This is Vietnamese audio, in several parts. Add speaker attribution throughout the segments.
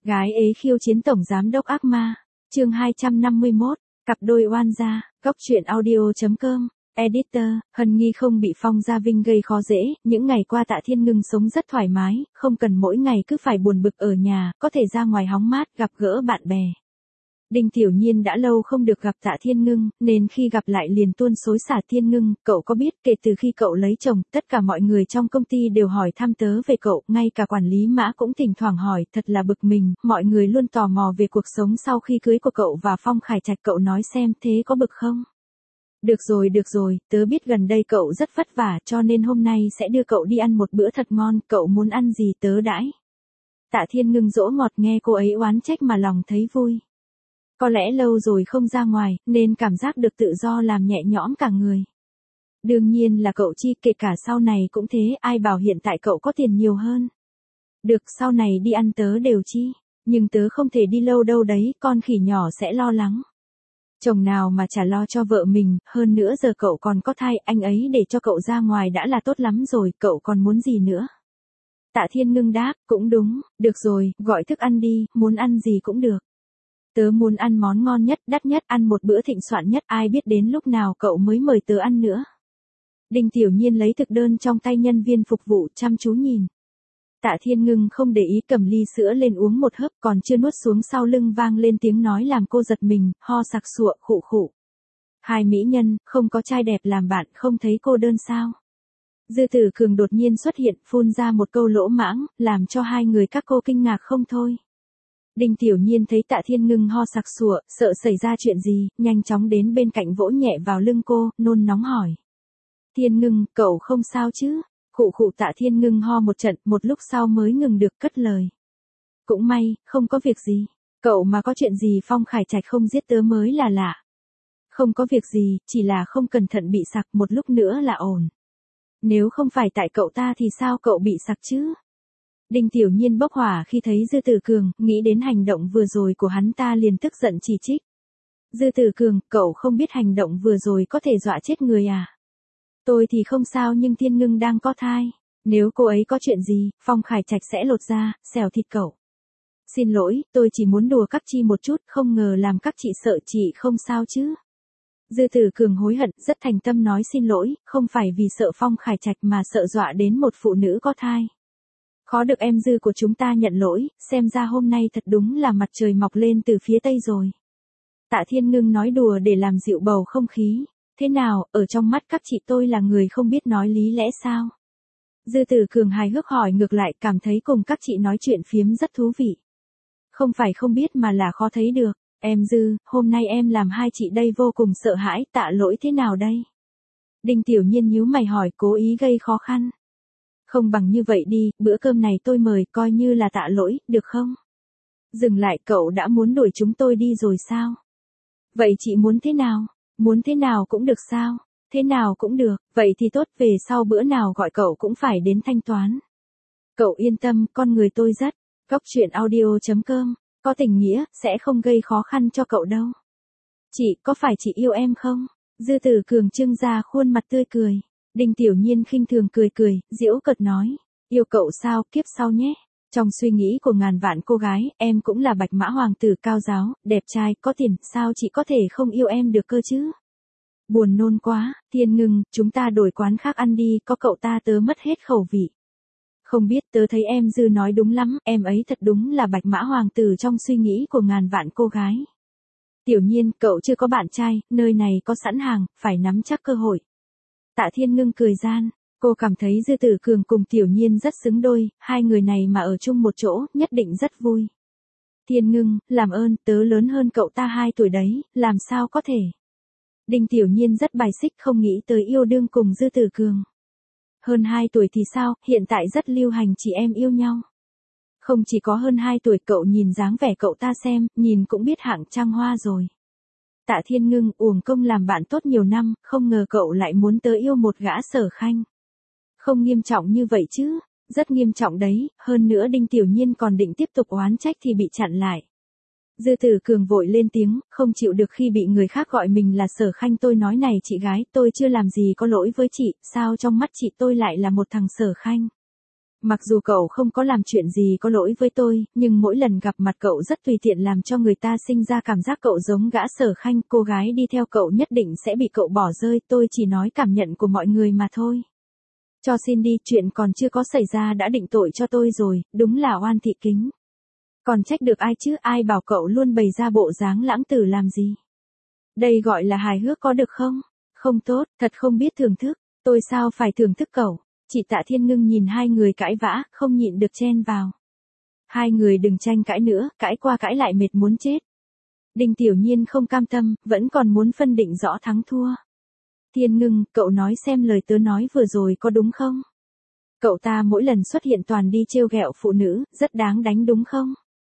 Speaker 1: Gái ế khiêu chiến tổng giám đốc ác ma. Chương 251, cặp đôi oan gia. Góc truyện audio.com. Editor, Hân Nghi không bị Phong Gia Vinh gây khó dễ, những ngày qua Tạ Thiên Ngưng sống rất thoải mái, không cần mỗi ngày cứ phải buồn bực ở nhà, có thể ra ngoài hóng mát, gặp gỡ bạn bè. Đinh Tiểu Nhiên đã lâu không được gặp Tạ Thiên Ngưng, nên khi gặp lại liền tuôn xối xả. Thiên Ngưng, cậu có biết kể từ khi cậu lấy chồng, tất cả mọi người trong công ty đều hỏi thăm tớ về cậu, ngay cả quản lý Mã cũng thỉnh thoảng hỏi, thật là bực mình, mọi người luôn tò mò về cuộc sống sau khi cưới của cậu và Phong Khải Trạch. Cậu nói xem thế có bực không? Được rồi, tớ biết gần đây cậu rất vất vả cho nên hôm nay sẽ đưa cậu đi ăn một bữa thật ngon, cậu muốn ăn gì tớ đãi. Tạ Thiên Ngưng dỗ ngọt, nghe cô ấy oán trách mà lòng thấy vui. Có lẽ lâu rồi không ra ngoài, nên cảm giác được tự do làm nhẹ nhõm cả người. Đương nhiên là cậu chi, kể cả sau này cũng thế, ai bảo hiện tại cậu có tiền nhiều hơn. Được, sau này đi ăn tớ đều chi, nhưng tớ không thể đi lâu đâu đấy, con khỉ nhỏ sẽ lo lắng. Chồng nào mà chả lo cho vợ mình, hơn nữa giờ cậu còn có thai, anh ấy để cho cậu ra ngoài đã là tốt lắm rồi, cậu còn muốn gì nữa? Tạ Thiên Ngưng đáp, cũng đúng, được rồi, gọi thức ăn đi, muốn ăn gì cũng được. Tớ muốn ăn món ngon nhất, đắt nhất, ăn một bữa thịnh soạn nhất, ai biết đến lúc nào cậu mới mời tớ ăn nữa. Đinh Tiểu Nhiên lấy thực đơn trong tay nhân viên phục vụ chăm chú nhìn. Tạ Thiên Ngưng không để ý, cầm ly sữa lên uống một hớp, còn chưa nuốt xuống sau lưng vang lên tiếng nói làm cô giật mình, ho sặc sụa, khụ khụ. Hai mỹ nhân, không có trai đẹp làm bạn, không thấy cô đơn sao? Dư Tử Cường đột nhiên xuất hiện, phun ra một câu lỗ mãng, làm cho hai người các cô kinh ngạc không thôi. Đinh Tiểu Nhiên thấy Tạ Thiên Ngưng ho sặc sụa, sợ xảy ra chuyện gì, nhanh chóng đến bên cạnh vỗ nhẹ vào lưng cô, nôn nóng hỏi. Thiên Ngưng, cậu không sao chứ? Khụ khụ. Tạ Thiên Ngưng ho một trận, một lúc sau mới ngừng được cất lời. Cũng may, không có việc gì. Cậu mà có chuyện gì Phong Khải Trạch không giết tớ mới là lạ. Không có việc gì, chỉ là không cẩn thận bị sặc, một lúc nữa là ổn. Nếu không phải tại cậu ta thì sao cậu bị sặc chứ? Đinh Tiểu Nhiên bốc hỏa khi thấy Dư Tử Cường, nghĩ đến hành động vừa rồi của hắn ta liền tức giận chỉ trích. Dư Tử Cường, cậu không biết hành động vừa rồi có thể dọa chết người à? Tôi thì không sao nhưng Thiên Ngưng đang có thai. Nếu cô ấy có chuyện gì, Phong Khải Trạch sẽ lột ra, xẻo thịt cậu. Xin lỗi, tôi chỉ muốn đùa các chị một chút, không ngờ làm các chị sợ. Chị không sao chứ? Dư Tử Cường hối hận, rất thành tâm nói xin lỗi, không phải vì sợ Phong Khải Trạch mà sợ dọa đến một phụ nữ có thai. Khó được em Dư của chúng ta nhận lỗi, xem ra hôm nay thật đúng là mặt trời mọc lên từ phía tây rồi. Tạ Thiên Ngưng nói đùa để làm dịu bầu không khí. Thế nào, ở trong mắt các chị tôi là người không biết nói lý lẽ sao? Dư Tử Cường hài hước hỏi ngược lại, cảm thấy cùng các chị nói chuyện phiếm rất thú vị. Không phải không biết mà là khó thấy được. Em Dư, hôm nay em làm hai chị đây vô cùng sợ hãi, tạ lỗi thế nào đây? Đinh Tiểu Nhiên nhíu mày hỏi, cố ý gây khó khăn. Không bằng như vậy đi, bữa cơm này tôi mời, coi như là tạ lỗi, được không? Dừng lại, cậu đã muốn đuổi chúng tôi đi rồi sao? Vậy chị muốn thế nào? Muốn thế nào cũng được sao? Thế nào cũng được, vậy thì tốt, về sau bữa nào gọi cậu cũng phải đến thanh toán. Cậu yên tâm, con người tôi rất. Góc truyện audio.com, có tình nghĩa, sẽ không gây khó khăn cho cậu đâu. Chị, có phải chị yêu em không? Dư Tử Cường trưng ra khuôn mặt tươi cười. Đinh Tiểu Nhiên khinh thường cười, giễu cợt nói. Yêu cậu sao, kiếp sau nhé. Trong suy nghĩ của ngàn vạn cô gái, em cũng là bạch mã hoàng tử cao giáo, đẹp trai, có tiền, sao chị có thể không yêu em được cơ chứ? Buồn nôn quá, Thiên Ngưng, chúng ta đổi quán khác ăn đi, có cậu ta tớ mất hết khẩu vị. Không biết, tớ thấy em Dư nói đúng lắm, em ấy thật đúng là bạch mã hoàng tử trong suy nghĩ của ngàn vạn cô gái. Tiểu Nhiên, cậu chưa có bạn trai, nơi này có sẵn hàng, phải nắm chắc cơ hội. Tạ Thiên Ngưng cười gian, cô cảm thấy Dư Tử Cường cùng Tiểu Nhiên rất xứng đôi, hai người này mà ở chung một chỗ, nhất định rất vui. Thiên Ngưng, làm ơn, tớ lớn hơn cậu ta 2 tuổi đấy, làm sao có thể. Đinh Tiểu Nhiên rất bài xích, không nghĩ tới yêu đương cùng Dư Tử Cường. Hơn 2 tuổi thì sao, hiện tại rất lưu hành chị em yêu nhau. Không chỉ có hơn 2 tuổi, cậu nhìn dáng vẻ cậu ta xem, nhìn cũng biết hạng trang hoa rồi. Tạ Thiên Ngưng, uổng công làm bạn tốt nhiều năm, không ngờ cậu lại muốn tớ yêu một gã Sở Khanh. Không nghiêm trọng như vậy chứ, rất nghiêm trọng đấy, hơn nữa Đinh Tiểu Nhiên còn định tiếp tục oán trách thì bị chặn lại. Dư Tử Cường vội lên tiếng, không chịu được khi bị người khác gọi mình là Sở Khanh. Tôi nói này chị gái, tôi chưa làm gì có lỗi với chị, sao trong mắt chị tôi lại là một thằng Sở Khanh? Mặc dù cậu không có làm chuyện gì có lỗi với tôi, nhưng mỗi lần gặp mặt cậu rất tùy tiện làm cho người ta sinh ra cảm giác cậu giống gã Sở Khanh, cô gái đi theo cậu nhất định sẽ bị cậu bỏ rơi, tôi chỉ nói cảm nhận của mọi người mà thôi. Cho xin đi, chuyện còn chưa có xảy ra đã định tội cho tôi rồi, đúng là oan thị kính. Còn trách được ai chứ, ai bảo cậu luôn bày ra bộ dáng lãng tử làm gì. Đây gọi là hài hước có được không? Không tốt, thật không biết thưởng thức, tôi sao phải thưởng thức cậu. Chị Tạ Thiên Ngưng nhìn hai người cãi vã, không nhịn được chen vào. Hai người đừng tranh cãi nữa, cãi qua cãi lại mệt muốn chết. Đinh Tiểu Nhiên không cam tâm, vẫn còn muốn phân định rõ thắng thua. Thiên Ngưng, cậu nói xem lời tớ nói vừa rồi có đúng không? Cậu ta mỗi lần xuất hiện toàn đi trêu ghẹo phụ nữ, rất đáng đánh đúng không?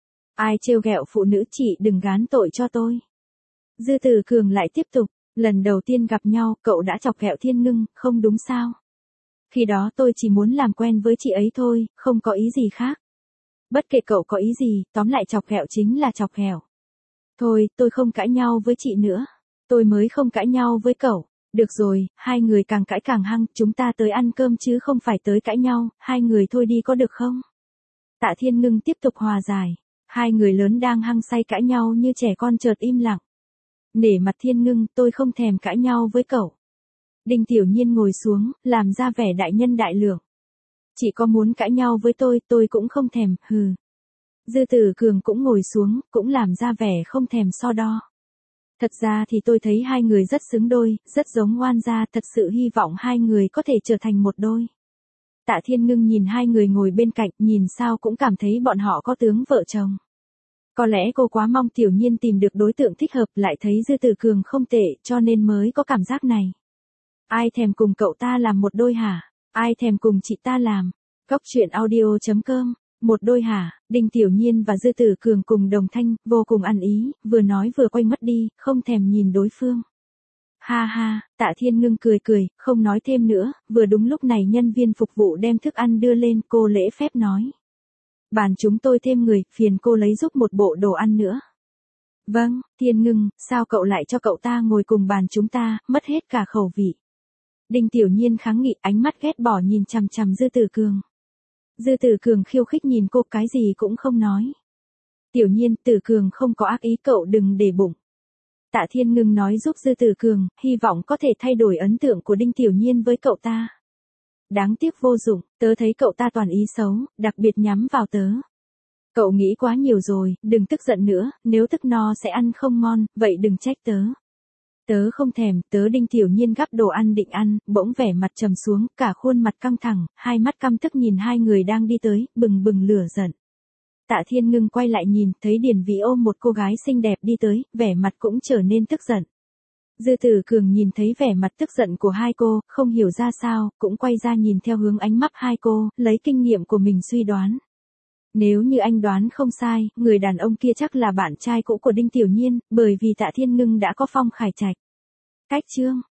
Speaker 1: Ai trêu ghẹo phụ nữ chị đừng gán tội cho tôi. Dư Tử Cường lại tiếp tục, lần đầu tiên gặp nhau cậu đã chọc ghẹo Thiên Ngưng, không đúng sao? Khi đó tôi chỉ muốn làm quen với chị ấy thôi, không có ý gì khác. Bất kể cậu có ý gì, tóm lại chọc ghẹo chính là chọc ghẹo. Thôi, tôi không cãi nhau với chị nữa. Tôi mới không cãi nhau với cậu. Được rồi, hai người càng cãi càng hăng, chúng ta tới ăn cơm chứ không phải tới cãi nhau, hai người thôi đi có được không? Tạ Thiên Ngưng tiếp tục hòa giải. Hai người lớn đang hăng say cãi nhau như trẻ con chợt im lặng. Nể mặt Thiên Ngưng, tôi không thèm cãi nhau với cậu. Đinh Tiểu Nhiên ngồi xuống, làm ra vẻ đại nhân đại lượng. Chỉ có muốn cãi nhau với tôi cũng không thèm, hừ. Dư Tử Cường cũng ngồi xuống, cũng làm ra vẻ không thèm so đo. Thật ra thì tôi thấy hai người rất xứng đôi, rất giống oan gia, thật sự hy vọng hai người có thể trở thành một đôi. Tạ Thiên Ngưng nhìn hai người ngồi bên cạnh, nhìn sao cũng cảm thấy bọn họ có tướng vợ chồng. Có lẽ cô quá mong Tiểu Nhiên tìm được đối tượng thích hợp, lại thấy Dư Tử Cường không tệ, cho nên mới có cảm giác này. Ai thèm cùng cậu ta làm một đôi hả? Ai thèm cùng chị ta làm? Cóc truyện audio.com. Một đôi hả? Đinh Tiểu Nhiên và Dư Tử Cường cùng đồng thanh, vô cùng ăn ý, vừa nói vừa quay mất đi, không thèm nhìn đối phương. Ha ha, Tạ Thiên Ngưng cười cười, không nói thêm nữa, vừa đúng lúc này nhân viên phục vụ đem thức ăn đưa lên, cô lễ phép nói. Bàn chúng tôi thêm người, phiền cô lấy giúp một bộ đồ ăn nữa. Vâng, Thiên Ngưng, sao cậu lại cho cậu ta ngồi cùng bàn chúng ta, mất hết cả khẩu vị. Đinh Tiểu Nhiên kháng nghị, ánh mắt ghét bỏ nhìn chằm chằm Dư Tử Cường. Dư Tử Cường khiêu khích nhìn cô, cái gì cũng không nói. Tiểu Nhiên, Tử Cường không có ác ý, cậu đừng để bụng. Tạ Thiên Ngưng nói giúp Dư Tử Cường, hy vọng có thể thay đổi ấn tượng của Đinh Tiểu Nhiên với cậu ta. Đáng tiếc vô dụng, tớ thấy cậu ta toàn ý xấu, đặc biệt nhắm vào tớ. Cậu nghĩ quá nhiều rồi, đừng tức giận nữa, nếu tức no sẽ ăn không ngon, vậy đừng trách tớ. Tớ không thèm, tớ. Đinh Tiểu Nhiên gắp đồ ăn định ăn, bỗng vẻ mặt trầm xuống, cả khuôn mặt căng thẳng, hai mắt căm tức nhìn hai người đang đi tới, bừng bừng lửa giận. Tạ Thiên Ngưng quay lại nhìn, thấy Điền Vĩ ôm một cô gái xinh đẹp đi tới, vẻ mặt cũng trở nên tức giận. Dư Tử Cường nhìn thấy vẻ mặt tức giận của hai cô, không hiểu ra sao, cũng quay ra nhìn theo hướng ánh mắt hai cô, lấy kinh nghiệm của mình suy đoán. Nếu như anh đoán không sai, người đàn ông kia chắc là bạn trai cũ của Đinh Tiểu Nhiên, bởi vì Tạ Thiên Ngưng đã có Phong Khải Trạch. Cách chương